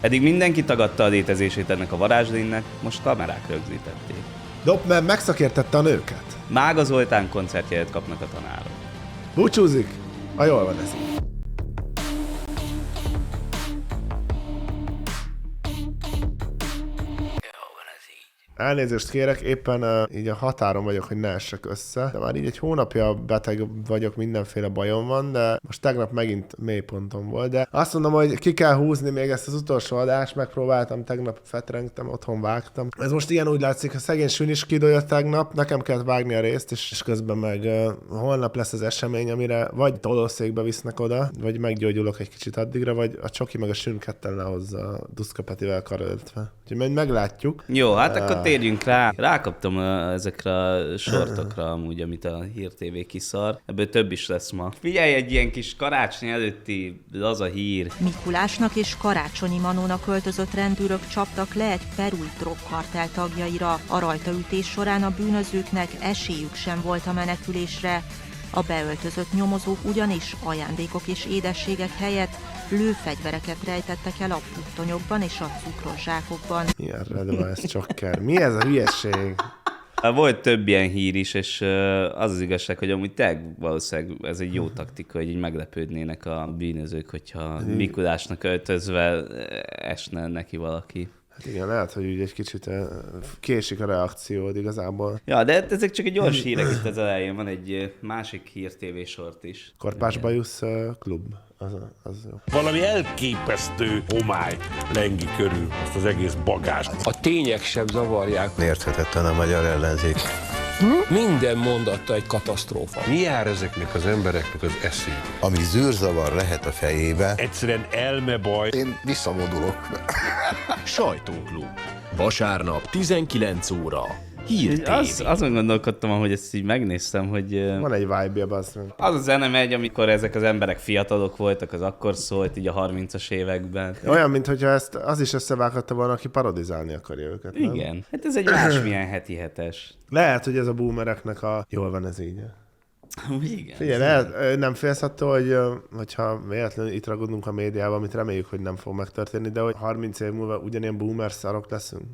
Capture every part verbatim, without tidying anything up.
Eddig mindenki tagadta a létezését ennek a varázslénynek, most kamerák rögzítették. Dopman megszakértette a nőket. Mága Zoltán koncertjeit kapnak a tanárok. Búcsúzik, a jól van ez így. Elnézést kérek, éppen uh, így a határon vagyok, hogy ne essek össze. De már így egy hónapja beteg vagyok, mindenféle bajom van, de most tegnap megint mélyponton volt. De azt mondom, hogy ki kell húzni még ezt az utolsó adást, megpróbáltam, tegnap fetrengtem, otthon vágtam. Ez most ilyen úgy látszik, a szegény Sün is kidőjött tegnap, nekem kellett vágni a részt, és, és közben meg uh, holnap lesz az esemény, amire vagy tolószékbe visznek oda, vagy meggyógyulok egy kicsit addigra, vagy a Csoki meg a Sün ketten lehozza a Duszka Petivel karöltve. Úgyhogy majd meglátjuk. Jó, hát uh, akkor térjünk rá. Rákaptam uh, ezekre a sortokra amúgy, amit a Hír té vé kiszar. Ebből több is lesz ma. Figyelj, egy ilyen kis karácsony előtti laza hír. Mikulásnak és Karácsonyi Manónak öltözött rendőrök csaptak le egy perui drogkartel tagjaira. A rajtaütés során a bűnözőknek esélyük sem volt a menekülésre. A beöltözött nyomozók ugyanis ajándékok és édességek helyett lőfegyvereket rejtettek el a puttonyokban és a cukros zsákokban. Milyen redva ez csokker? Mi ez a hülyeség? Volt több ilyen hír is, és az az igazság, hogy amúgy tényleg valószínűleg ez egy jó taktika, hogy így meglepődnének a bűnözők, hogyha Mikulásnak öltözve esne neki valaki. Hát igen, lehet, hogy úgy egy kicsit késik a reakciód igazából. Ja, de ezek csak egy gyors hírek itt az elején. Van egy másik Hír té vé sort is. Korpás Bajusz klub. Az, az jó. Valami elképesztő homály lengi körül azt az egész bagást. A tények sem zavarják. Érthetetlen a magyar ellenzék. Hm? Minden mondatta egy katasztrófa. Mi jár ezeknek az embereknek az eszébe? Ami zűrzavar lehet a fejébe. Egyszerűen elmebaj. Én visszamodulok. Sajtóklub. Vasárnap tizenkilenc óra. Hír té vé. Az, azon gondolkodtam, ahogy ezt így megnéztem, hogy... Van egy vibe-ja, bassz. Az a zene megy, amikor ezek az emberek fiatalok voltak, az akkor szólt így a harmincas években. Olyan, mintha ezt az is összevághatta volna, aki parodizálni akarja őket, nem? Igen. Hát ez egy másmilyen heti hetes. Lehet, hogy ez a boomereknek a... Jól van ez így. Igen. Figyelj, lehet, nem félsz attól, hogy hogyha véletlenül itt ragadunk a médiában, amit reméljük, hogy nem fog megtörténni, de hogy harminc év múlva ugyanilyen boomer szarok leszünk?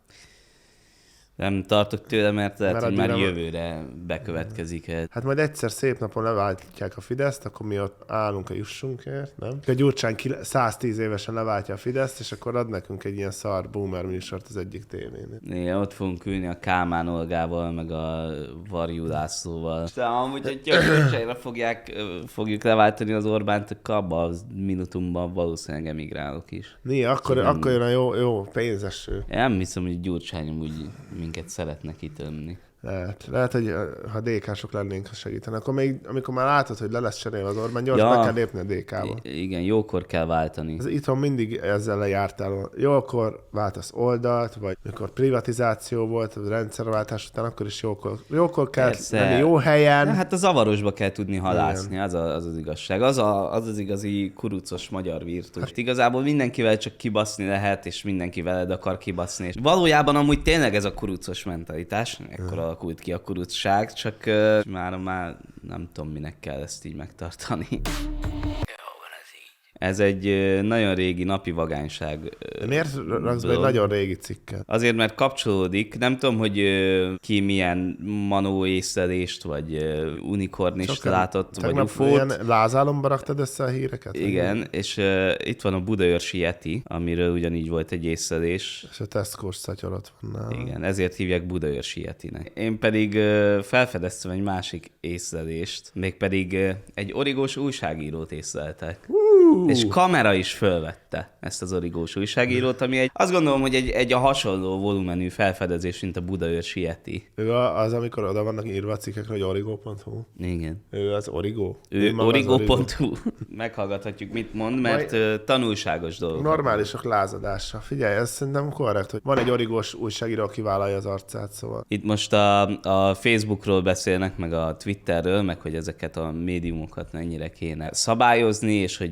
Nem tartok tőle, mert lehet, mert hogy már nem... jövőre bekövetkezik. Hát majd egyszer szép napon leváltják a Fideszt, akkor mi ott állunk a jussunkért, nem? A Gyurcsány száztíz évesen leváltja a Fideszt, és akkor ad nekünk egy ilyen szar boomer műsort az egyik tévén. Igen, ott fogunk ülni a Kálmán Olgával, meg a Varjú Lászlóval. De amúgy, hogy Gyurcsányra fogják, fogjuk leváltani az Orbánt, akkor abban a minutumban valószínűleg emigrálok is. Né, akkor, nem... akkor jön a jó, jó pénzeső. Én nem hiszem, hogy Gyurcsány úgy minket szeretne kitömni. Lehet. Lehet, hogy ha dé ká-sok lennénk, ha segítene. Akkor még, amikor már látod, hogy le lesz cserélve az Orbán, gyorsan ja, be kell lépni a dé ká-ba. Igen, jókor kell váltani. Az itthon mindig ezzel lejártál. Jókor váltasz oldalt, vagy mikor privatizáció volt, a rendszerváltás után, akkor is jókor, jókor kell lenni jó helyen. Ja, hát a zavarosba kell tudni halászni, az, a, az az igazság. Az, a, az az igazi kurucos magyar virtus. Hát igazából mindenkivel csak kibaszni lehet, és mindenki veled akar kibaszni. És valójában amúgy tényleg ez a kurucos mentalitás, ekkor alakult ki a kurucság, csak uh, már, már nem tudom, minek kell ezt így megtartani. Ez egy nagyon régi napi vagányság. De miért raksz be egy nagyon régi cikket? Azért, mert kapcsolódik. Nem tudom, hogy ki milyen manó észlelést, vagy unikornist látott, vagy ufót. Ilyen lázálomba raktad össze a híreket? Igen, vagy? És uh, itt van a Budaörsi Yeti, amiről ugyanígy volt egy észlelés. És a Tesco-s szatyorot van nála. Igen, ezért hívják Budaörsi Yetinek. Én pedig uh, felfedeztem egy másik észlelést, mégpedig uh, egy origós újságírót észleltek. Uh! És kamera is fölvette ezt az origós újságírót, ami egy, azt gondolom, hogy egy, egy a hasonló volumenű felfedezés, mint a Budaörsi Yeti. Ő az, amikor oda vannak írva a cikkekre, hogy origo pont hu? Igen. Ő az origo? Ő origo pont hu. Meghallgathatjuk, mit mond, mert Majd tanulságos dolgok. Normálisok lázadása. Figyelj, ez szerintem korrekt, hogy van egy origós újságíró, aki vállalja az arcát, szóval. Itt most a, a Facebookról beszélnek, meg a Twitterről, meg hogy ezeket a médiumokat mennyire kéne szabályozni, és hogy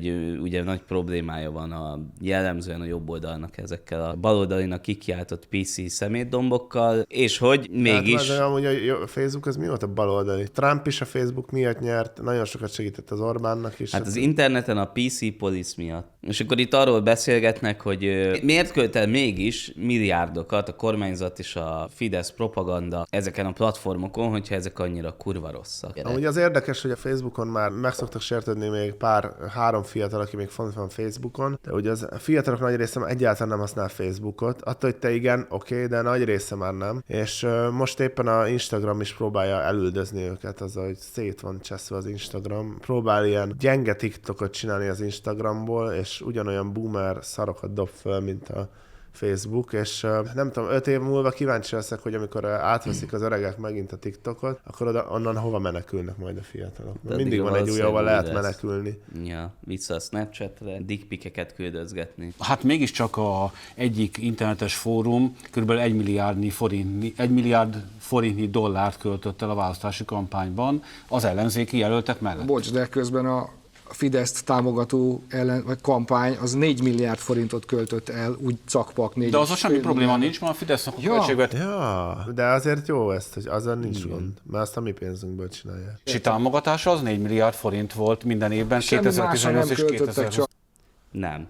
ugye nagy problémája van a jellemzően a jobb oldalnak ezekkel a baloldalinak kikiáltott pé cé szemétdombokkal, és hogy mégis... Hát, amúgy a Facebook az mi volt a baloldali? Trump is a Facebook miatt nyert, nagyon sokat segített az Orbánnak is. Hát az interneten a pé cé police miatt. És akkor itt arról beszélgetnek, hogy miért költ el mégis milliárdokat a kormányzat és a Fidesz propaganda ezeken a platformokon, hogyha ezek annyira kurva rosszak. Amúgy az érdekes, hogy a Facebookon már meg szoktak sértődni még pár, három fiatal, aki még font van Facebookon, de ugye az a fiatalok nagy része egyáltalán nem használ Facebookot. Attól, hogy te igen, oké, okay, de nagy része már nem. És uh, most éppen a Instagram is próbálja elüldözni őket, azzal, hogy szét van cseszve az Instagram. Próbál ilyen gyenge TikTokot csinálni az Instagramból, és ugyanolyan boomer szarokat dob föl, mint a Facebook, és uh, nem tudom, öt év múlva kíváncsi leszek, hogy amikor uh, átveszik az öregek megint a TikTokot, akkor oda, onnan hova menekülnek majd a fiatalok. De mindig van egy új, ahol lehet lesz. menekülni. Ja, vissza a Snapchatre, dickpikeket küldözgetni. Hát mégiscsak a egyik internetes fórum körülbelül egy milliárdnyi forintnyi, egy milliárd forintnyi dollárt költött el a választási kampányban az ellenzéki jelöltek mellett. Bocs, de közben a A Fideszt támogató ellen, vagy kampány az négy milliárd forintot költött el, úgy cakpak négy. De az semmi probléma nincs, mert a Fidesznek a ja. költségvet. Ja, de azért jó ezt, hogy azzal nincs gond, mert azt a mi pénzünkből csinálják. És támogatása az négy milliárd forint volt minden évben, kétezer-tizennyolc és kétezer-húsz. Nem.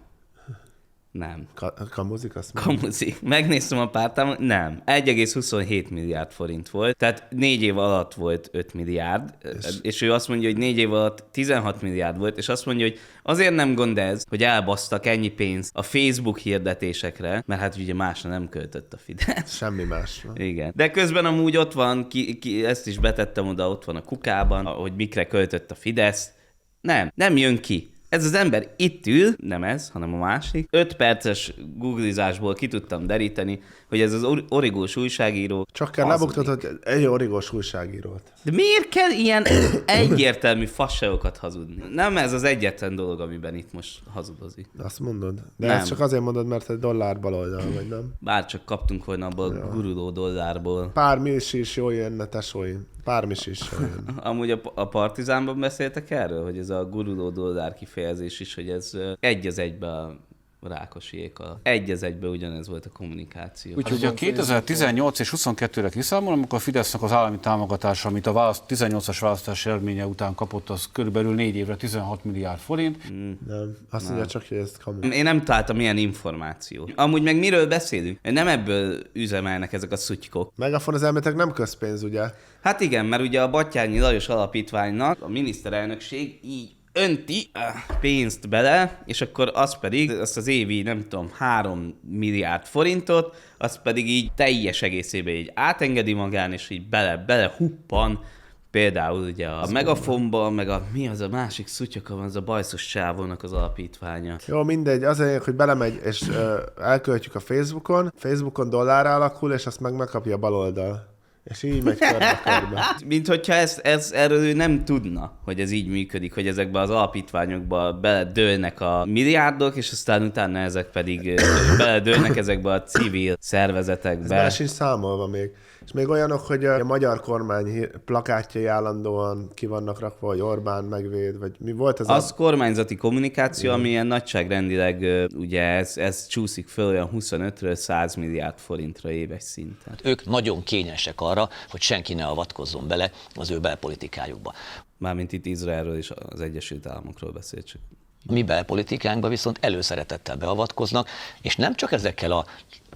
Nem. Ka- kamuzik azt Kamuzik. Megnéztem a pártám, nem. egy egész huszonhét milliárd forint volt, tehát négy év alatt volt öt milliárd, és, és ő azt mondja, hogy négy év alatt tizenhat milliárd volt, és azt mondja, hogy azért nem gond ez, hogy elbasztak ennyi pénzt a Facebook hirdetésekre, mert hát ugye másra nem költött a Fidesz. Semmi másra. Igen. De közben amúgy ott van, ki, ki, ezt is betettem oda, ott van a kukában, hogy mikre költött a Fidesz. Nem, nem jön ki. Ez az ember itt ül, nem ez, hanem a másik. öt perces googlizásból ki tudtam deríteni, hogy ez az origós újságíró... Csak kell lebuktatod egy origós újságírót. De miért kell ilyen egyértelmű fasságokat hazudni? Nem ez az egyetlen dolog, amiben itt most hazudozik. Azt mondod? De nem. ezt csak azért mondod, mert egy dollár baloldal, vagy nem? Bár csak kaptunk volna abból ja. a guruló dollárból. Pár mis is jól jönne, tesóim. Pár mis is jól jönne. Amúgy a, a Partizánban beszéltek erről, hogy ez a guruló dollár kifejezés is, hogy ez egy az egybe a Rákosiék alatt. Egy az egybe ugyanez volt a kommunikáció. Úgyhogy a kétezer-tizennyolc és huszonkettőre kiszámolom, amikor a Fidesznek az állami támogatása, amit a választ, tizennyolcas választási eredménye után kapott, az körülbelül négy évre tizenhat milliárd forint. Mm. Nem, azt mondja csak, hogy ezt kamu. Én nem találtam ilyen információt. Amúgy meg miről beszélünk? Nem ebből üzemelnek ezek a szutykok. Megafon az elméletek nem közpénz, ugye? Hát igen, mert ugye a Batthyány Lajos Alapítványnak a miniszterelnökség így önti pénzt bele, és akkor az pedig, azt az évi, nem tudom, három milliárd forintot, az pedig így teljes egészében így átengedi magán, és így bele, bele huppan, például ugye a az Megafonba, meg a, mi az a másik szutyok, az a bajszos sávónak az alapítványa. Jó, mindegy, az a hogy belemegy, és ö, elköltjük a Facebookon, Facebookon dollárra alakul, és azt meg megkapja a baloldal. És így megy körbe-körbe. Mint hogyha ez, ez, erről ő nem tudna, hogy ez így működik, hogy ezekbe az alapítványokba beledőlnek a milliárdok, és aztán utána ezek pedig beledőlnek ezekbe a civil szervezetekbe. Ez bele sincs számolva még. És még olyanok, hogy a magyar kormány plakátjai állandóan ki vannak rakva, hogy Orbán megvéd, vagy mi volt ez? Az a... kormányzati kommunikáció, ami ilyen nagyságrendileg, ugye ez, ez csúszik föl olyan huszonötről száz milliárd forintra éves szinten. Ők nagyon kényesek arra, hogy senki ne avatkozzon bele az ő belpolitikájukba. Mármint itt Izraelről és az Egyesült Államokról beszélt csak. A mi belpolitikánkba viszont előszeretettel beavatkoznak, és nem csak ezekkel a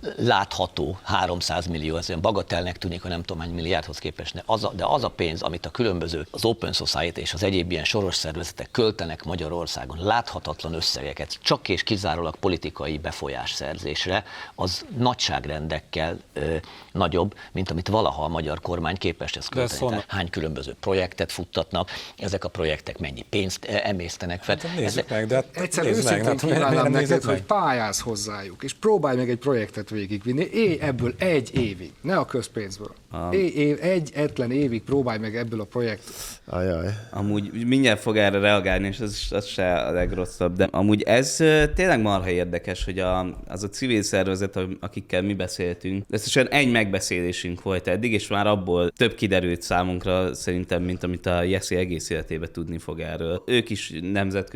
látható háromszáz millió, ez olyan bagatelnek tűnik, hogy nem tudom hány milliárdhoz képest, de az, a, de az a pénz, amit a különböző, az Open Society és az egyéb ilyen soros szervezetek költenek Magyarországon, láthatatlan összegeket, csak és kizárólag politikai befolyásszerzésre, az nagyságrendekkel ö, nagyobb, mint amit valaha a magyar kormány képes ezt költeni. Szóval... Hány különböző projektet futtatnak, ezek a projektek mennyi pénzt emésztenek fel. Hát, nézzük meg, de egyszer őszintén kívánnám neked, hogy pályázz hozzájuk, és próbálj meg egy projektet végigvinni, é, ebből egy évig, ne a közpénzből. Ah. É, év, egy etlen évig próbálj meg ebből a projekt. Ajaj. Amúgy mindjárt fog erre reagálni, és ez, az se a legrosszabb, de amúgy ez tényleg marha érdekes, hogy a, az a civil szervezet, akikkel mi beszéltünk, összesen egy megbeszélésünk volt eddig, és már abból több kiderült számunkra szerintem, mint amit a Jeszi egész életében tudni fog erről. Ők is nemzetközi pénzek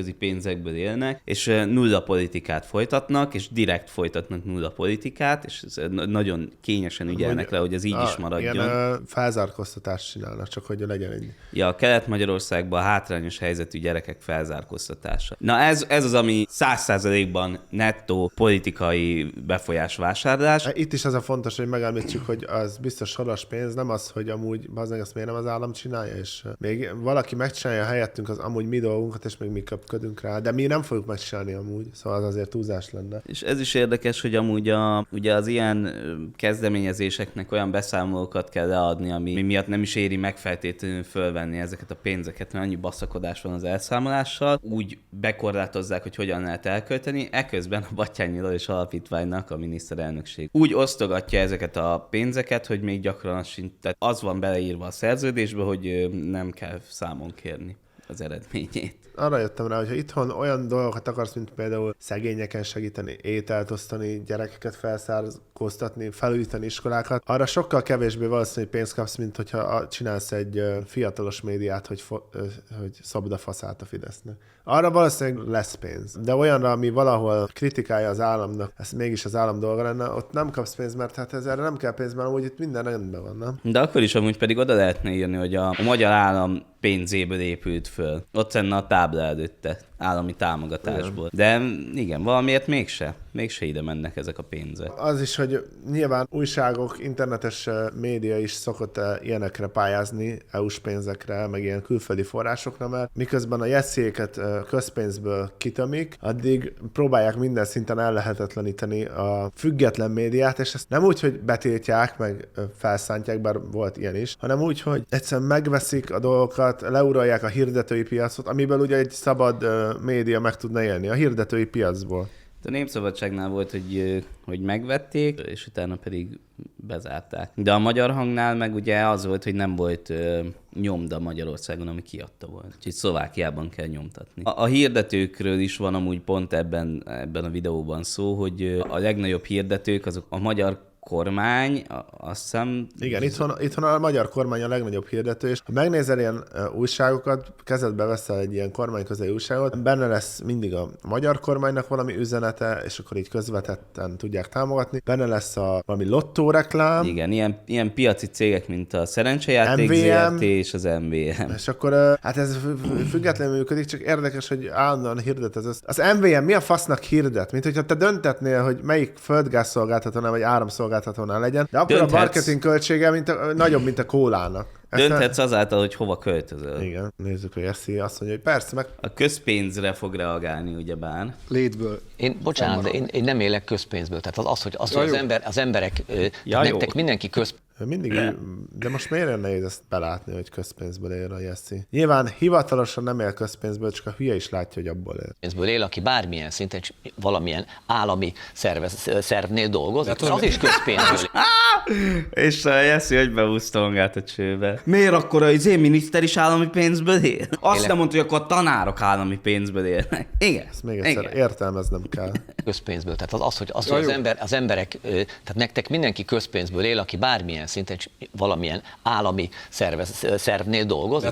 pénzekből élnek, és nulla politikát folytatnak, és direkt folytatnak nulla politikát, és nagyon kényesen ügyelnek le, hogy ez így a, is maradjon. Ilyen felzárkóztatást csinálnak, csak hogy legyen egy... Ja, a Kelet-Magyarországban a hátrányos helyzetű gyerekek felzárkóztatása. Na ez, ez az, ami száz százalékban nettó politikai befolyásvásárlás. Itt is az a fontos, hogy megemlítsük, hogy az biztos soros pénz, nem az, hogy amúgy bazdmeg azt miért nem az állam csinálja, és még valaki megcsinálja helyettünk az amúgy mi dolgunkat, és még mi köpködünk rá, de mi nem fogjuk megcsinálni amúgy, szóval az azért túlzás lenne. És ez is érdekes, hogy amúgy a, ugye az ilyen kezdeményezéseknek olyan beszámolókat kell leadni, ami miatt nem is éri megfeltétlenül fölvenni ezeket a pénzeket, mert annyi basszakodás van az elszámolással, úgy bekorlátozzák, hogy hogyan lehet elkölteni, eközben a Batthyány Lajos Alapítványnak a miniszterelnökség úgy osztogatja ezeket a pénzeket, hogy még gyakran az, tehát az van beleírva a szerződésbe, hogy nem kell számon kérni az eredményét. Arra jöttem rá, hogyha itthon olyan dolgokat akarsz, mint például szegényeken segíteni, ételt osztani, gyerekeket felszárkóztatni, felújítani iskolákat, arra sokkal kevésbé valószínű, hogy pénzt kapsz, mint hogyha csinálsz egy fiatalos médiát, hogy, fo- hogy szabd a faszát a Fidesznek. Arra valószínűleg lesz pénz. De olyanra, ami valahol kritikálja az államnak, ez mégis az állam dolga lenne, ott nem kapsz pénzt, mert hát ezzel nem kell pénz, mert amúgy itt minden rendben van, nem? De akkor is amúgy pedig oda lehetne írni, hogy a, a magyar állam pénzéből épült föl. Ott lenne a tábla előtte, állami támogatásból. De igen, valamiért mégse. Mégse ide mennek ezek a pénzek. Az is, hogy nyilván újságok, internetes média is szokott ilyenekre pályázni, é u-s pénzekre, meg ilyen külföldi forrásokra, mert miközben a jessziéket közpénzből kitömik, addig próbálják minden szinten ellehetetleníteni a független médiát, és ezt nem úgy, hogy betiltják, meg felszántják, bár volt ilyen is, hanem úgy, hogy egyszerűen megveszik a dolgokat, leuralják a hirdetői piacot, amiből ugye egy szabad média meg tudna élni, a hirdetői piacból. A Népszabadságnál volt, hogy, hogy megvették, és utána pedig bezárták. De a Magyar Hangnál meg ugye az volt, hogy nem volt ö, nyomda Magyarországon, ami kiadta volt. Úgyhogy Szlovákiában kell nyomtatni. A, a hirdetőkről is van amúgy pont ebben, ebben a videóban szó, hogy a legnagyobb hirdetők azok a magyar kormány, azt hiszem... Igen, itthon, itthon a magyar kormány a legnagyobb hirdető, és ha megnézel ilyen újságokat, kezedbe veszel egy ilyen kormányközeli újságot, benne lesz mindig a magyar kormánynak valami üzenete, és akkor így közvetetten tudják támogatni. Benne lesz a valami lottóreklám. Igen, ilyen, ilyen piaci cégek, mint a Szerencsejáték zé er té és az em vé em. És akkor hát ez függetlenül működik, csak érdekes, hogy állandóan hirdet ez. Az em vé em mi a fasznak hirdet? Mint hogyha te döntetnél, hogy melyik földgázszolgáltatónál vagy áramszolgáltatónál legyen, de akkor Dönthetsz. A marketing költsége mint a, nagyobb, mint a kólának. Ezt Dönthetsz azáltal, hogy hova költözöl. Igen, nézzük, hogy Eszi azt mondja, hogy persze, meg... A közpénzre fog reagálni, ugyebár. Létből. Én, bocsánat, de én, én nem élek közpénzből. Tehát az, az hogy, az, hogy az, ember, az emberek, ja, nektek mindenki közpénz... Mindig, de most miért olyan nehéz ezt belátni, hogy közpénzből él a Jesszi? Nyilván hivatalosan nem él közpénzből, csak a hülye is látja, hogy abból él. Pénzből él, aki bármilyen szinten, valamilyen állami szervez, szervnél dolgozik, az is közpénzből él. És a Jesszi hogy beúszta magát a csőbe. Miért akkor az én miniszter is állami pénzből él? Azt Élek. nem mondta, hogy akkor a tanárok állami pénzből élnek. Igen. Ezt még egyszer Igen. értelmeznem kell. Közpénzből. Tehát az, az hogy, az, hogy az, ember, az emberek, tehát nektek mindenki közpénzből él, aki bármilyen szinten valamilyen állami szervez, szervnél dolgozik.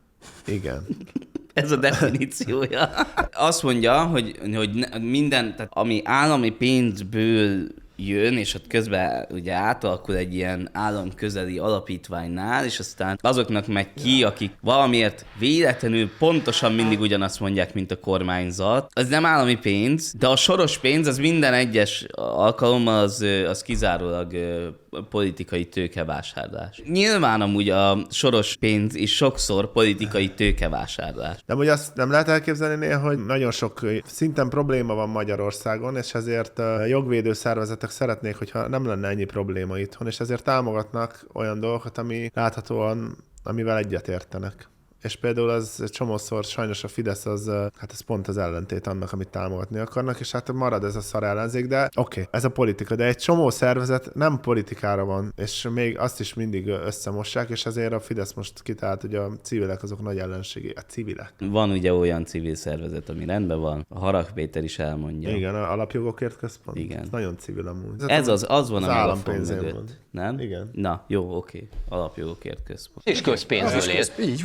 Igen. Ez a definíciója. Azt mondja, hogy, hogy minden, tehát ami állami pénzből jön, és ott közben ugye átalakul egy ilyen államközeli alapítványnál, és aztán azoknak megy ki, akik valamiért véletlenül pontosan mindig ugyanazt mondják, mint a kormányzat. Az nem állami pénz, de a soros pénz az minden egyes alkalommal az, az kizárólag politikai tőkevásárlás. Nyilván amúgy a soros pénz is sokszor politikai tőkevásárlás. De amúgy azt nem lehet elképzelni néha, hogy nagyon sok szinten probléma van Magyarországon, és ezért a jogvédő szervezetek szeretnék, hogyha nem lenne ennyi probléma itthon, és ezért támogatnak olyan dolgokat, ami láthatóan, amivel egyetértenek. És például az csomószor sajnos a Fidesz az, hát ez pont az ellentét annak, amit támogatni akarnak, és hát marad ez a szar ellenzék, de oké, okay, ez a politika, de egy csomó szervezet nem politikára van, és még azt is mindig összemossák, és ezért a Fidesz most kitalált, hogy a civilek azok nagy ellenségé, a civilek. Van ugye olyan civil szervezet, ami rendben van, a Harag Péter is elmondja. Igen, a Alapjogokért Központ. Igen. Ez nagyon civil amúgy. Ez az, az van, az ami állampénzén van. Nem? Igen. Na, jó, oké. Okay. Alapjogokért Központ. És közpénzből él. Így van. A,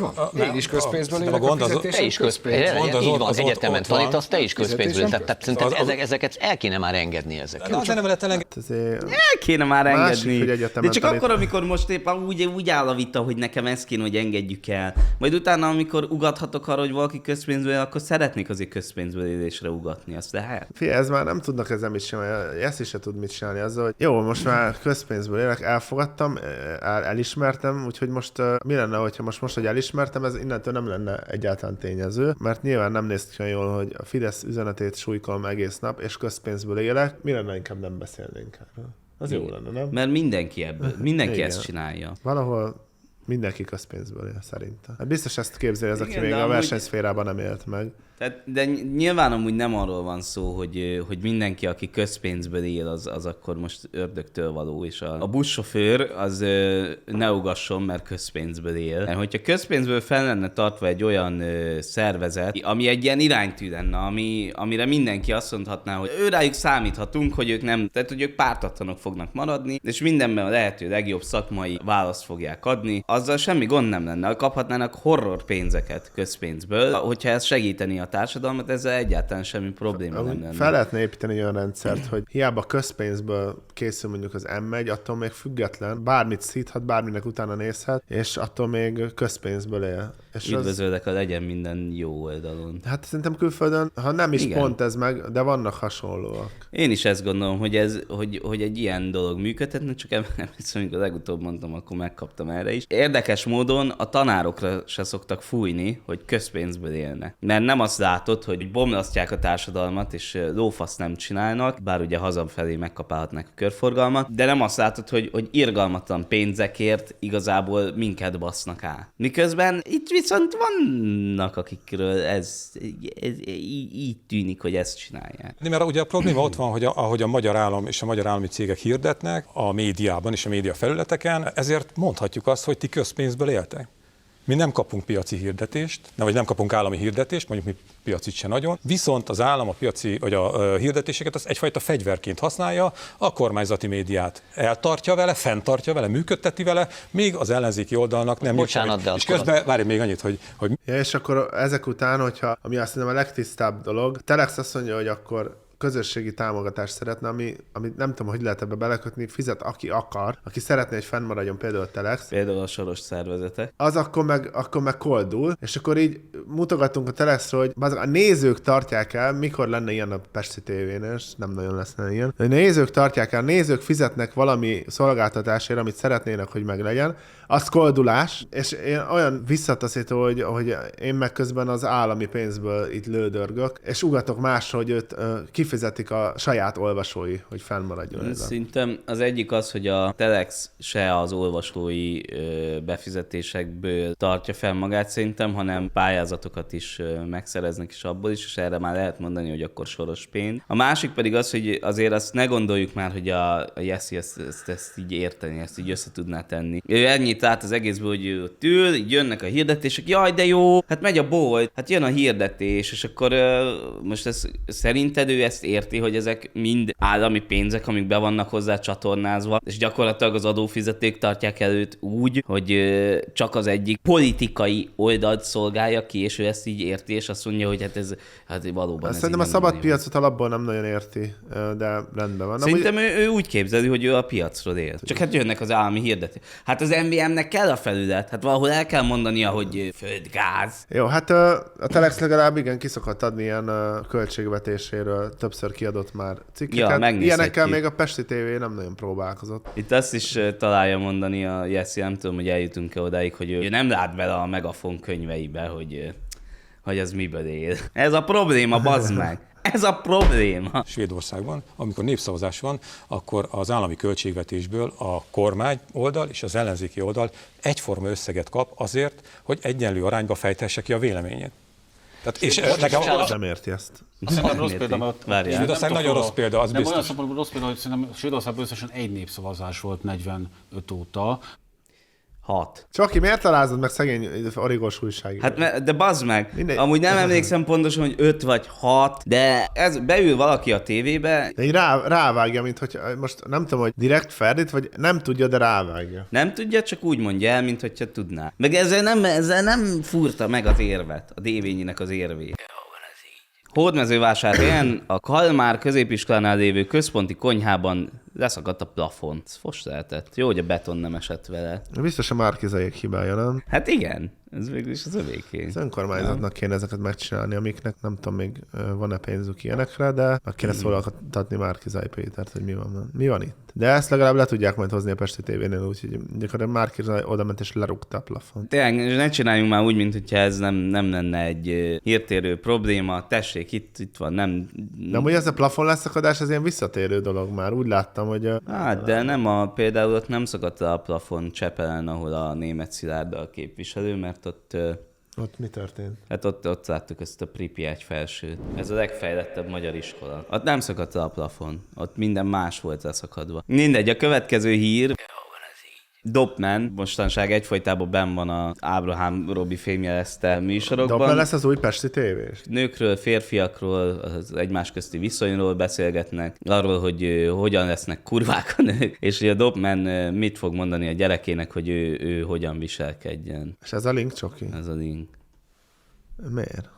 Én is közpénzből élek, a, a fizetésem Te is közpénzből, Gond az így ott- van, az ott- egyetemen ott van. tanítasz, te is közpénzből. Tehát, tehát szerintem Az- az- ezek, ezeket el kéne már engedni ezeket. Na, de nem lehet elengedni. Azért... El kéne már Másik, engedni. hogy egyetemen De csak tanít- akkor, amikor most éppen úgy, úgy áll a vita, hogy nekem ezt kéne, hogy engedjük el. Majd utána, amikor ugathatok arra, hogy valaki közpénzből él, akkor szeretnék azért közpénzből élésre ugatni. Azt lehet? Figyelj, ez már nem tudnak ezzel mit csinálni, ezt is se tud mit csinálni azzal, hogy jó, most már közpénzből élek, elfogadtam, el, elismertem, úgyhogy most uh, mi lenne, hogyha most, most, hogy elismertem, ez innentől nem lenne egyáltalán tényező, mert nyilván nem néz ki olyan jól, hogy a Fidesz üzenetét súlykolom egész nap, és közpénzből élek, mi lenne, inkább nem beszélnénk erről. Az jó lenne, nem? Mert mindenki ebből, mindenki Igen. ezt csinálja. Valahol mindenki közpénzből él, szerintem. Hát biztos ezt képzeli az, aki Igen, még de a amúgy- versenyszférában nem élt meg. Tehát, de nyilván amúgy nem arról van szó, hogy, hogy mindenki, aki közpénzből él, az, az akkor most ördögtől való, és a, a buszsofőr az ö, ne ugasson, mert közpénzből él. Mert hogyha közpénzből fel lenne tartva egy olyan ö, szervezet, ami egy ilyen iránytű lenne, ami, amire mindenki azt mondhatná, hogy őrájuk számíthatunk, hogy ők nem, tehát hogy ők pártatlanok fognak maradni, és mindenben a lehető legjobb szakmai választ fogják adni, azzal semmi gond nem lenne. Kaphatnának horror pénzeket közpénzből, hogyha ez segíteni a társadalmat, ezzel egyáltalán semmi probléma nem lenne. Fel lehetne építeni egy olyan rendszert, hogy hiába közpénzből készül mondjuk az em egy, attól még független, bármit szíthat, bárminek utána nézhet, és attól még közpénzből él. És Üdvözöllek, az... a legyen minden jó oldalon. Hát szerintem külföldön, ha nem is Igen. pont ez meg, de vannak hasonlóak. Én is ezt gondolom, hogy, ez, hogy, hogy egy ilyen dolog működhetne, csak emlékszem, amikor legutóbb mondtam, akkor megkaptam erre is. Érdekes módon a tanárokra se szoktak fújni, hogy közpénzből élnek. Mert nem azt látod, hogy bomlasztják a társadalmat, és lófasz nem csinálnak, bár ugye hazafelé megkapálhatnak a körforgalmat, de nem azt látod, hogy, hogy irgalmatlan pénzekért igazából minket basznak el. Miközben itt viszont vannak, akikről ez, ez így, így tűnik, hogy ezt csinálják. Mert ugye a probléma ott van, hogy a, ahogy a magyar állam és a magyar állami cégek hirdetnek a médiában és a média felületeken, ezért mondhatjuk azt, hogy ti közpénzből éltek. Mi nem kapunk piaci hirdetést, nem, vagy nem kapunk állami hirdetést, mondjuk mi piacit se nagyon, viszont az állam a piaci, vagy a hirdetéseket az egyfajta fegyverként használja, a kormányzati médiát eltartja vele, fenntartja vele, működteti vele, még az ellenzéki oldalnak nem Bocsánat, de És közben, várj még annyit, hogy, hogy... Ja, és akkor ezek után, hogyha, ami azt hiszem a legtisztább dolog, Telex azt mondja, hogy akkor közösségi támogatást szeretne, ami, amit nem tudom, hogy lehet ebbe belekötni, fizet aki akar, aki szeretné, hogy fennmaradjon például a Telex. Például a soros szervezetek. Az akkor meg, akkor meg koldul, és akkor így mutogatunk a Telexről, hogy bazd, a nézők tartják el, mikor lenne ilyen a Pesti tévén, és nem nagyon lesz ilyen. A nézők tartják el, a nézők fizetnek valami szolgáltatásért, amit szeretnének, hogy meglegyen, az koldulás, és én olyan visszataszító, hogy, hogy én meg közben az állami pénzből itt lődörgök, és ugatok másra, hogy őt uh, kifizetik a saját olvasói, hogy fennmaradjon ez a... Szerintem az egyik az, hogy a Telex se az olvasói ö, befizetésekből tartja fel magát szerintem, hanem pályázatokat is ö, megszereznek is abból is, és erre már lehet mondani, hogy akkor soros pénz. A másik pedig az, hogy azért azt ne gondoljuk már, hogy a, a Jeszi ezt, ezt, ezt így érteni, ezt így össze tudná tenni. Ő ennyit lát az egészből, hogy ő ott ül, így jönnek a hirdetések, jaj, de jó, hát megy a bolt, hát jön a hirdetés, és akkor ö, most ez, szerinted ő ezt érti, hogy ezek mind állami pénzek, amik be vannak hozzá csatornázva, és gyakorlatilag az adófizetők tartják előtt úgy, hogy ö, csak az egyik politikai oldalt szolgálja ki, és ő ezt így érti, és azt mondja, hogy hát ez hát valóban ez Szerintem a szabad piacot alapból nem nagyon érti, de rendben van. Szerintem ő, ő úgy képzeli, hogy ő a piacról él. Csak hát jönnek az állami hirdetések. Hát az em vé em-nek kell a felület, hát valahol el kell mondania, hogy földgáz. Jó, hát a Telex legalább igen ki szokott adni ilyen költségvetéséről, többször kiadott már cikkeket. Ja, ilyenekkel még a Pesti tévé nem nagyon próbálkozott. Itt azt is találja mondani a Jeszi, nem tudom, hogy eljutunk-e odáig, hogy ő nem lát bele a Megafon könyveibe, hogy, hogy az miből él. Ez a probléma, bazd meg! Ez a probléma. Svédországban, amikor népszavazás van, akkor az állami költségvetésből a kormány oldal és az ellenzéki oldal egyforma összeget kap azért, hogy egyenlő arányba fejtesse ki a véleményét. Tehát, és nekem az... Nem érti ezt. Szerintem rossz példa, mert Svédország nagyon rossz példa, az nem biztos. olyan szempontból rossz példa, hogy szerintem Svédországban összesen egy népszavazás volt negyvenöt óta. Hat. Csoki, miért találzod meg szegény origós újságíró? Hát de bazd meg, Mindegy. amúgy nem emlékszem pontosan, hogy öt vagy hat, de ez beül valaki a tévébe. De így rá, rávágja, mint hogy most nem tudom, hogy direkt ferdít, vagy nem tudja, de rávágja. Nem tudja, csak úgy mondja el, mint hogyha tudná. Meg ezzel nem, ezzel nem furta meg az érvet, a Dévényinek az érvét. Hódmezővásárhelyen a Kalmár középiskolánál lévő központi konyhában leszakadt a plafon. Ez fos lehetett. Jó, hogy a beton nem esett vele. Biztos a Márki-Zaiék hibája, nem? Hát igen, ez végülis az övéké. Az önkormányzatnak kéne ezeket megcsinálni, amiknek nem tudom még van-e pénzük ilyenekre, de meg kéne szóláltatni Márki-Zai Pétert, hogy mi van, mi van itt. De ezt legalább le tudják majd hozni a Pesti tévénél, úgyhogy gyakorlatilag Márki-Zai oda ment és lerúgta a plafon. Tényleg, ne csináljunk már úgy, mintha ez nem, nem lenne egy hírtérő probléma. Tessék, itt, itt van, nem... De amúgy ez a plafon leszakadás, ez ilyen visszatérő dolog már. Úgy láttam, hogy... Hát, de nem a, például ott nem szakadt a plafon Csepelen, ahol a Németh Szilárd a képviselő, mert ott... Ott mi történt? Hát ott, ott láttuk ezt a Pripyat felsőt. Ez a legfejlettebb magyar iskola. Ott nem szakadt a plafon. Ott minden más volt leszakadva. Mindegy, a következő hír... Dopman, mostanság egyfolytában benn van az Ábrahám Robi fémjelezte műsorokban. Dopman lesz az új pesti tévés? Nőkről, férfiakról, az egymás közti viszonyról beszélgetnek, arról, hogy hogyan lesznek kurvák a nők, és hogy a Dopman mit fog mondani a gyerekének, hogy ő, ő hogyan viselkedjen. És ez a link, Csoki? Ez a link. Miért?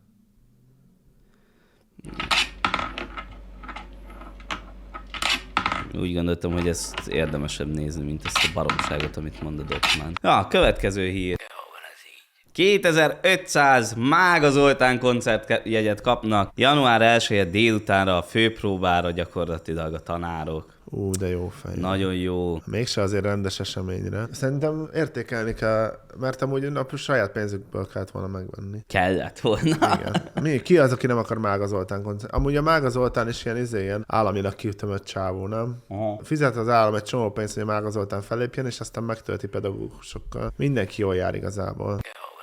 Úgy gondoltam, hogy ezt érdemesebb nézni, mint ezt a baromságot, amit mond a Dopman. Ja, következő hír. kétezer-ötszáz Mága Zoltán koncertjegyet kapnak január elsejére délutánra a főpróbára gyakorlatilag a tanárok. Ú, de jó fej. Nagyon jó. Mégse azért rendes eseményre. Szerintem értékelni kell, mert amúgy a saját pénzükből kellett volna megvenni. Kellett volna. Igen. Mi? Ki az, aki nem akar Mága Zoltán koncert? Amúgy a Mága Zoltán is ilyen, izé, ilyen államilag kiütömött csávó, nem? Aha. Fizet az állam egy csomó pénzt, hogy a Mága Zoltán fellépjen, és aztán megtölti pedagógusokkal. Mindenki jól jár igazából.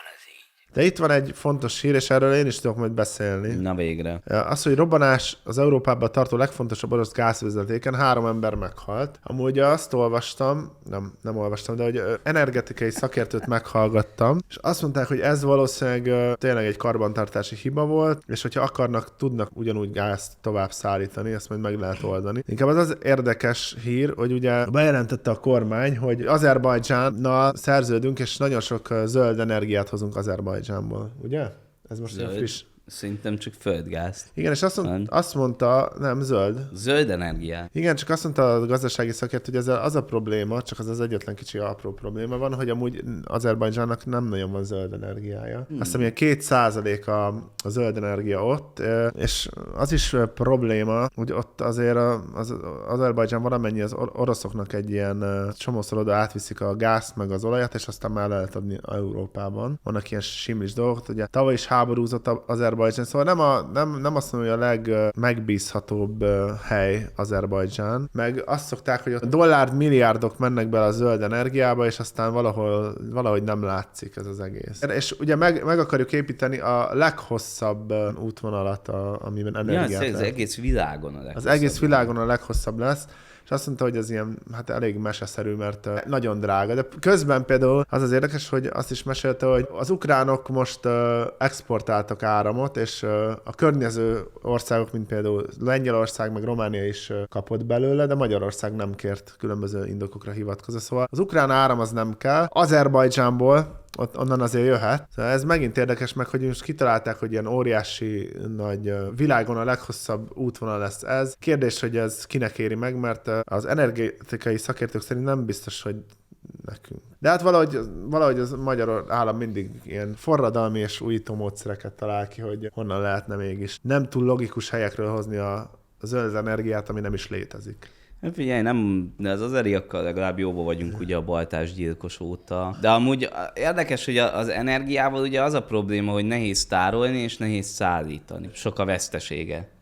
De itt van egy fontos hír, és erről én is tudok majd beszélni. Na végre. Az, hogy robbanás az Európában tartó legfontosabb orosz gázvezetéken három ember meghalt. Amúgy azt olvastam, nem, nem olvastam, de hogy energetikai szakértőt meghallgattam, és azt mondták, hogy ez valószínűleg tényleg egy karbantartási hiba volt, és hogyha akarnak, tudnak ugyanúgy gázt tovább szállítani, ezt majd meg lehet oldani. Inkább az az érdekes hír, hogy ugye bejelentette a kormány, hogy Azerbajdzsánnal szerződünk, és nagyon sok zöld energiát hozunk Azerbajdzsánból, ugye? Ez most zöld. friss. Szerintem csak földgáz. Igen, és azt, mond, azt mondta, nem, zöld. Zöld energiát. Igen, csak azt mondta a gazdasági szakértő, hogy ez az a probléma, csak az az egyetlen kicsi apró probléma van, hogy amúgy Azerbajdzsánnak nem nagyon van zöld energiája. Hmm. Azt hiszem, hogy két százalék a, a zöld energia ott, és az is probléma, hogy ott azért az Azerbajdzsán valamennyi az oroszoknak egy ilyen csomószor oda átviszik a gázt meg az olajat, és aztán már le lehet adni Európában. Vannak ilyen simlis dolgok, ugye tavaly is háborúzott Azerbajdzsán, szóval nem, a, nem, nem azt mondom, hogy a legmegbízhatóbb hely Azerbajdzsán, meg azt szokták, hogy a dollár milliárdok mennek bele a zöld energiába, és aztán valahol, valahogy nem látszik ez az egész. És ugye meg, meg akarjuk építeni a leghosszabb útvonalat, a, amiben energiát ja, az egész világon a leghosszabb. Az egész világon a leghosszabb lesz. És azt mondta, hogy ez ilyen, hát elég meseszerű, mert nagyon drága. De közben például az az érdekes, hogy azt is mesélte, hogy az ukránok most exportáltak áramot, és a környező országok, mint például Lengyelország, meg Románia is kapott belőle, de Magyarország nem kért különböző indokokra hivatkozva. Szóval az ukrán áram az nem kell. Azerbajdzsánból ott onnan azért jöhet. Szóval ez megint érdekes meg, hogy most kitalálták, hogy ilyen óriási nagy világon a leghosszabb útvonal lesz ez. Kérdés, hogy ez kinek éri meg, mert az energetikai szakértők szerint nem biztos, hogy nekünk. De hát valahogy, valahogy az magyar állam mindig ilyen forradalmi és újító módszereket talál ki, hogy honnan lehetne mégis nem túl logikus helyekről hozni a zöld energiát, ami nem is létezik. Figyelj, nem, de az azeriakkal legalább jóba vagyunk ugye a baltásgyilkos óta. De amúgy érdekes, hogy az energiával ugye az a probléma, hogy nehéz tárolni és nehéz szállítani. Sok a vesztesége.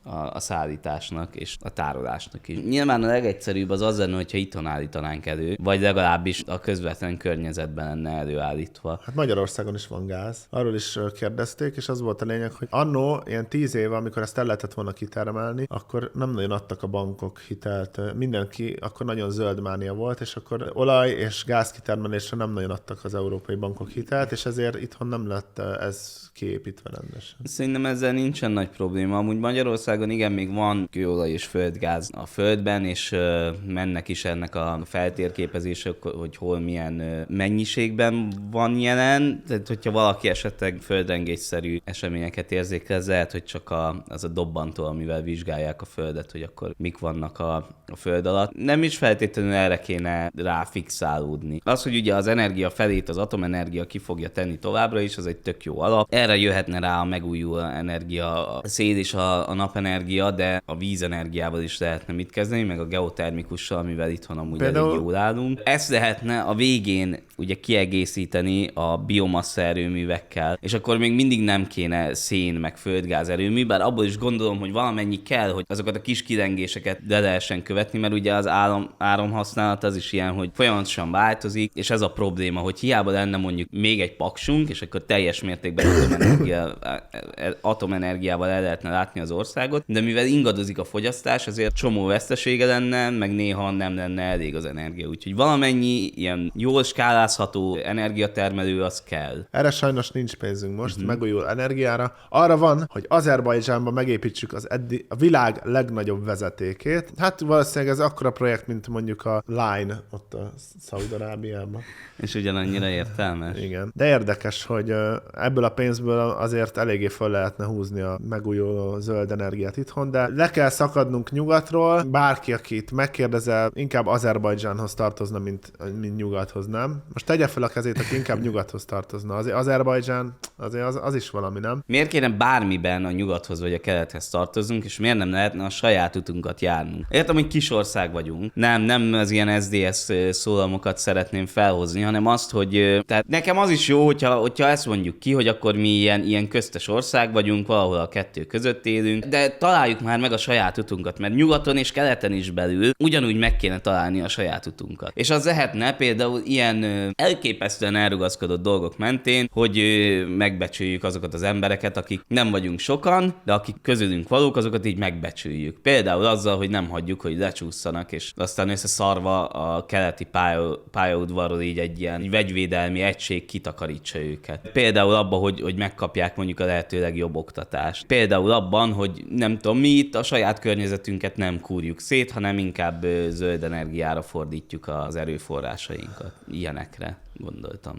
a, a szállításnak és a tárolásnak is. Nyilván a legegyszerűbb az az lenne, hogyha itthon állítanánk elő, vagy legalábbis a közvetlen környezetben lenne előállítva. Hát Magyarországon is van gáz. Arról is kérdezték, és az volt a lényeg, hogy annó ilyen tíz éve, amikor ezt el lehetett volna kitermelni, akkor nem nagyon adtak a bankok hitelt. Mindenki, akkor nagyon zöld mánia volt, és akkor olaj és gáz kitermelésre nem nagyon adtak az európai bankok hitelt, és ezért itthon nem lett ez kiépítve rendesen. Szerintem ezzel nincsen nagy probléma. Amúgy Magyarországon igen, még van kőolaj és földgáz a földben, és uh, mennek is ennek a feltérképezések, hogy hol milyen uh, mennyiségben van jelen. Tehát, hogyha valaki esetleg földrengésszerű eseményeket érzékel, lehet, hogy csak a, az a dobbantó, amivel vizsgálják a földet, hogy akkor mik vannak a, a föld alatt. Nem is feltétlenül erre kéne ráfixálódni. Az, hogy ugye az energia felét az atomenergia ki fogja tenni továbbra is, az egy tök jó alap. Erre jöhetne rá a megújuló energia, a szél és a, a napenergia, de a vízenergiával is lehetne mit kezdeni, meg a geotermikussal, amivel itthon amúgy Például... elég jól állunk. Ezt lehetne a végén ugye kiegészíteni a biomassa erőművekkel, és akkor még mindig nem kéne szén meg földgáz erőmű, bár abból is gondolom, hogy valamennyi kell, hogy azokat a kis kilengéseket le lehessen követni, mert ugye az áram, áramhasználat az is ilyen, hogy folyamatosan változik, és ez a probléma, hogy hiába lenne mondjuk még egy paksunk, és akkor teljes mértékben atomenergia, atomenergiával el lehetne látni az országot, de mivel ingadozik a fogyasztás, azért csomó vesztesége lenne, meg néha nem lenne elég az energia. Úgyhogy valamennyi ilyen jól skálázható energiatermelő az kell. Erre sajnos nincs pénzünk most, uh-huh. megújuló energiára. Arra van, hogy Azerbajdzsánban megépítsük az eddi, a világ legnagyobb vezetékét. Hát valószínűleg ez akkora projekt, mint mondjuk a Line ott a Szaúd-Arábiában. És ugyanannyira értelmes. Igen. De érdekes, hogy ebből a pénzből azért eléggé föl lehetne húzni a megújuló zöld energiát itthon, de le kell szakadnunk nyugatról. Bárki, akit megkérdezel, inkább Azerbajdzsánhoz tartozna, mint, mint nyugathoz, nem? Most tegye fel a kezét, aki inkább nyugathoz tartozna. Azért Azerbajdzsán azért az, az is valami, nem? Miért kéne bármiben a nyugathoz vagy a kelethez tartozunk, és miért nem lehetne a saját utunkat járnunk? Értem, hogy kis ország vagyunk. Nem, nem az ilyen es dé es szólamokat szeretném felhozni, hanem azt, hogy tehát nekem az is jó, hogyha, hogyha ezt mondjuk ki, hogy akkor mi ilyen, ilyen köztes ország vagyunk, valahol a kettő között élünk, de találjuk már meg a saját utunkat, mert nyugaton és keleten is belül ugyanúgy meg kéne találni a saját utunkat. És az lehetne például ilyen elképesztően elrugaszkodott dolgok mentén, hogy megbecsüljük azokat az embereket, akik nem vagyunk sokan, de akik közülünk valók, azokat így megbecsüljük. Például azzal, hogy nem hagyjuk, hogy lecsúszanak, és aztán összeszarva a keleti pálya, pályaudvarról így egy ilyen egy vegyvédelmi egység kitakarítsa őket. Például abban, hogy, hogy megkapják mondjuk a lehető legjobb oktatást. Például abban, hogy nem tudom, mi itt a saját környezetünket nem kúrjuk szét, hanem inkább zöld energiára fordítjuk az erőforrásainkat. Ilyenekre gondoltam.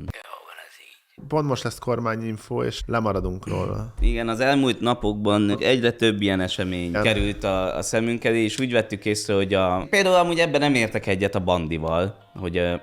Pont most lesz kormányinfo, és lemaradunk róla. Igen, az elmúlt napokban egyre több ilyen esemény Igen. került a, a szemünk elé, és úgy vettük észre, hogy a... Például amúgy ebben nem értek egyet a Bandival, hogy... A...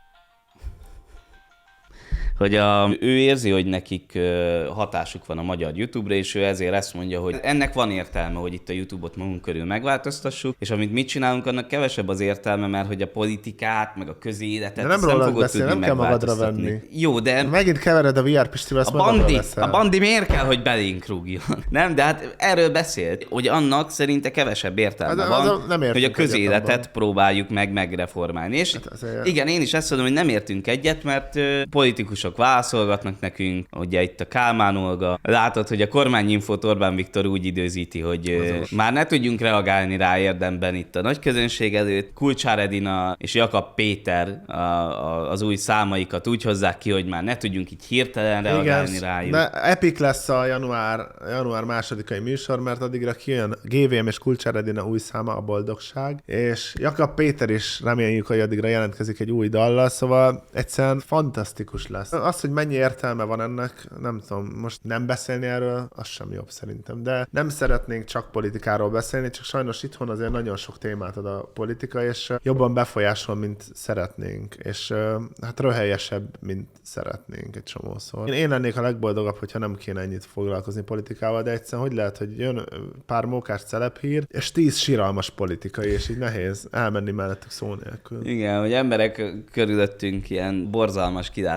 hogy a, ő érzi, hogy nekik hatásuk van a magyar YouTube-ra, és ő ezért ezt mondja, hogy ennek van értelme, hogy itt a YouTube-ot magunk körül megváltoztassuk, és amit mit csinálunk, annak kevesebb az értelme, mert hogy a politikát, meg a közéletet nem nem fogod beszél, tudni nem kell magadra venni. Jó, de... Megint kevered a vé er Pistivel, ezt a Bandi, a Bandi miért kell, hogy belénk rúgjon? Nem, de hát erről beszélt, hogy annak szerinte kevesebb értelme hát, van, nem hogy a közéletet próbáljuk meg megreformálni. És hát igen, én is ezt mondom, hogy nem értünk egyet, mert politikusok válaszolgatnak nekünk, ugye itt a Kálmán Olga. Látod, hogy a kormányinfót Orbán Viktor úgy időzíti, hogy Azos. már ne tudjunk reagálni rá érdemben itt a nagy közönség előtt. Kulcsár Edina és Jakab Péter a, a, az új számaikat úgy hozzák ki, hogy már ne tudjunk így hirtelen reagálni Igen, rájuk. De epik lesz a január, január másodikai műsor, mert addigra kijön gé vé em és Kulcsár Edina új száma, a Boldogság, és Jakab Péter is reméljük, hogy addigra jelentkezik egy új dallal, szóval egyszerűen fantasztikus lesz. Az, hogy mennyi értelme van ennek, nem tudom, most nem beszélni erről, az sem jobb szerintem, de nem szeretnénk csak politikáról beszélni, csak sajnos itthon azért nagyon sok témát ad a politika, és jobban befolyásol, mint szeretnénk, és hát röhelyesebb, mint szeretnénk egy csomószor. Én, én lennék a legboldogabb, hogyha nem kéne ennyit foglalkozni politikával, de egyszerűen hogy lehet, hogy jön pár mókás celephír, és tíz siralmas politikai, és így nehéz elmenni mellettük szó nélkül. Igen, hogy emberek körülöttünk ilyen borzalmas kilátástól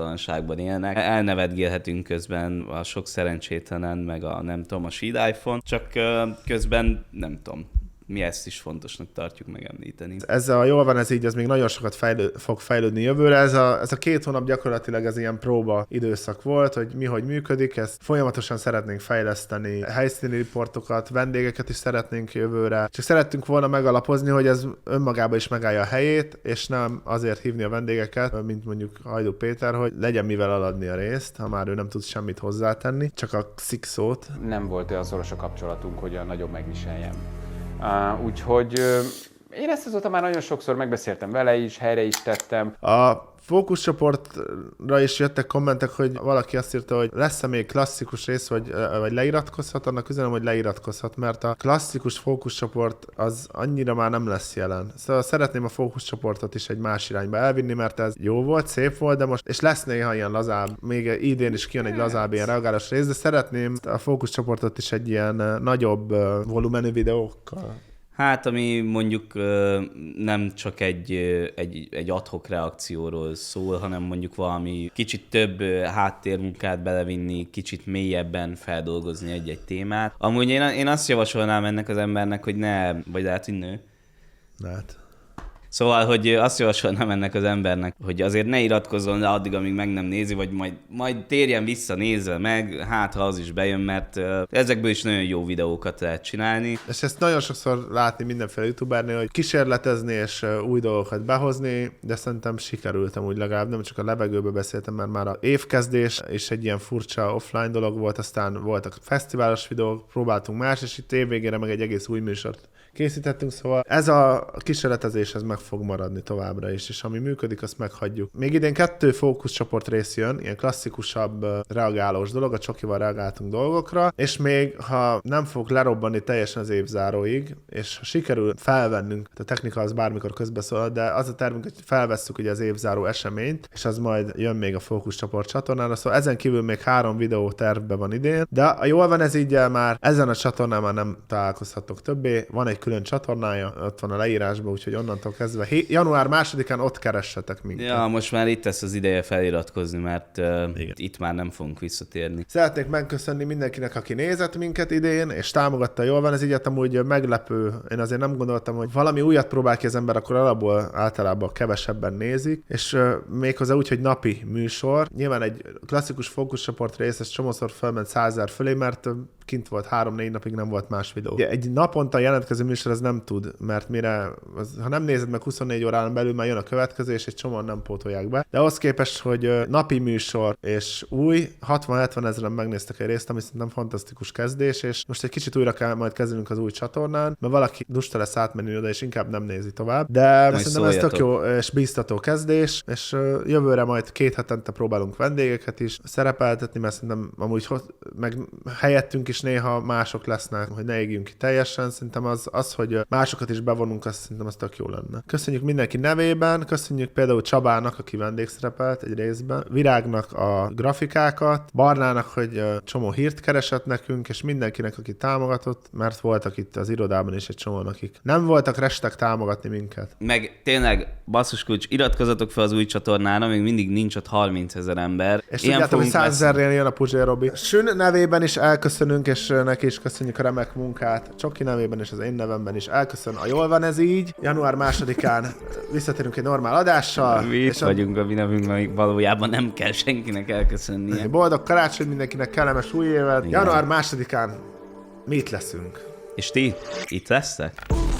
bizonytalanságban élnek. Elnevetgélhetünk közben a sok szerencsétlenen, meg a nem tudom, a Seed iPhone, csak közben nem tudom. Mi ezt is fontosnak tartjuk megemlíteni. Ez a jól van, ez így, ez még nagyon sokat fejlő, fog fejlődni jövőre. Ez a, ez a két hónap gyakorlatilag ez ilyen próba időszak volt, hogy mi hogy működik, ezt folyamatosan szeretnénk fejleszteni, helyszíni riportokat, vendégeket is szeretnénk jövőre. Csak szerettünk volna megalapozni, hogy ez önmagában is megállja a helyét, és nem azért hívni a vendégeket, mint mondjuk Hajdú Péter, hogy legyen mivel eladni a részt, ha már ő nem tud semmit hozzátenni, csak a szikszót. Nem volt olyan szoros a kapcsolatunk, hogy a nagyobb megviseljem. Uh, úgyhogy uh, én ezt azóta már nagyon sokszor megbeszéltem vele is, helyre is tettem. A fókuszcsoportra is jöttek kommentek, hogy valaki azt írta, hogy lesz-e még klasszikus rész, vagy, vagy leiratkozhat, annak üzenem, hogy leiratkozhat, mert a klasszikus fókuszcsoport az annyira már nem lesz jelen. Szóval szeretném a fókuszcsoportot is egy más irányba elvinni, mert ez jó volt, szép volt, de most, és lesz néha ilyen lazább, még idén is kijön egy lazább ilyen reagálós rész, de szeretném a fókuszcsoportot is egy ilyen nagyobb volumenű videókkal. Hát, ami mondjuk nem csak egy, egy, egy ad-hoc reakcióról szól, hanem mondjuk valami kicsit több háttérmunkát belevinni, kicsit mélyebben feldolgozni egy-egy témát. Amúgy én, én azt javasolnám ennek az embernek, hogy ne, vagy lehet, hogy nő. Lehet. Szóval, hogy azt javasolnám ennek az embernek, hogy azért ne iratkozzon le addig, amíg meg nem nézi, vagy majd, majd térjen vissza, nézve meg, hát ha az is bejön, mert ezekből is nagyon jó videókat lehet csinálni. És ezt nagyon sokszor látni mindenféle youtubernél, hogy kísérletezni és új dolgokat behozni, de szerintem sikerültem úgy legalább, nem csak a levegőbe beszéltem, mert már a évkezdés és egy ilyen furcsa offline dolog volt, aztán voltak fesztiválos videók, próbáltunk más, és itt évvégére meg egy egész új műsort készítettünk, szóval ez a kísérletezés ez meg fog maradni továbbra is, és ami működik, azt meghagyjuk. Még idén kettő fókuszcsoport rész jön, ilyen klasszikusabb reagálós dolog, a csokival reagáltunk dolgokra, és még ha nem fog lerobbanni teljesen az évzáróig, és ha sikerül felvennünk, a technika az bármikor közbeszól, de az a tervünk, hogy felvesszük ugye az évzáró eseményt, és az majd jön még a fókuszcsoport csatornára, szóval ezen kívül még három videó tervben van idén, de a jól van ez így már, ezen a csatornán már nem találkozhatok többé, van egy külön csatornája, ott van a leírásban, úgyhogy onnantól kezdve január másodikán ott keressetek minket. Ja, most már itt lesz az ideje feliratkozni, mert uh, itt már nem fogunk visszatérni. Szeretnék megköszönni mindenkinek, aki nézett minket idén, és támogatta, jól van, ez így amúgy meglepő. Én azért nem gondoltam, hogy valami újat próbál ki az ember, akkor alapból általában kevesebben nézik, és uh, méghozzá úgy, hogy napi műsor. Nyilván egy klasszikus fókuszcsoport rész, ez csomószor felment százezer fölé, mert kint volt három-négy napig, nem volt más videó. Egy naponta jelentkező műsor ez nem tud, mert mire, az, ha nem nézed meg huszonnégy órán belül, már jön a következő, és egy csomóan nem pótolják be. De ahhoz képest, hogy napi műsor és új, hatvan-hetven ezeren megnéztek egy részt, ami szerintem fantasztikus kezdés, és most egy kicsit újra kell majd kezdenünk az új csatornán, mert valaki lusta lesz átmenni oda, és inkább nem nézi tovább. De, de szerintem ez tök jó és bíztató kezdés, és jövőre majd két hetente próbálunk vendégeket is szerepeltetni, mert szerintem amúgy meg helyettünk is néha mások lesznek, hogy ne égjünk ki teljesen. Szerintem az, az, hogy másokat is bevonunk, azt szerintem az tök jó lenne. Köszönjük mindenki nevében, köszönjük például Csabának, aki vendégszerepelt egy részben, Virágnak a grafikákat, Barnának, hogy csomó hírt keresett nekünk, és mindenkinek, aki támogatott, mert voltak itt az irodában is egy csomó, akik nem voltak restek támogatni minket. Meg tényleg, basszuskulcs, iratkozzatok fel az új csatornára, még mindig nincs ott harmincezer ember. És tudjátok, hogy százezernél jön a Puzsér Robi. Sün nevében is elköszönünk, és neki is köszönjük a remek munkát. Csoki nevében és az én nevemben is elköszön. A jól van ez így. január másodikán visszatérünk egy normál adással. Mi itt vagyunk a mi nevünkben, valójában nem kell senkinek elköszönnie. Boldog karácsony mindenkinek, kellemes új évet. január másodikán mi itt leszünk. És ti itt lesztek?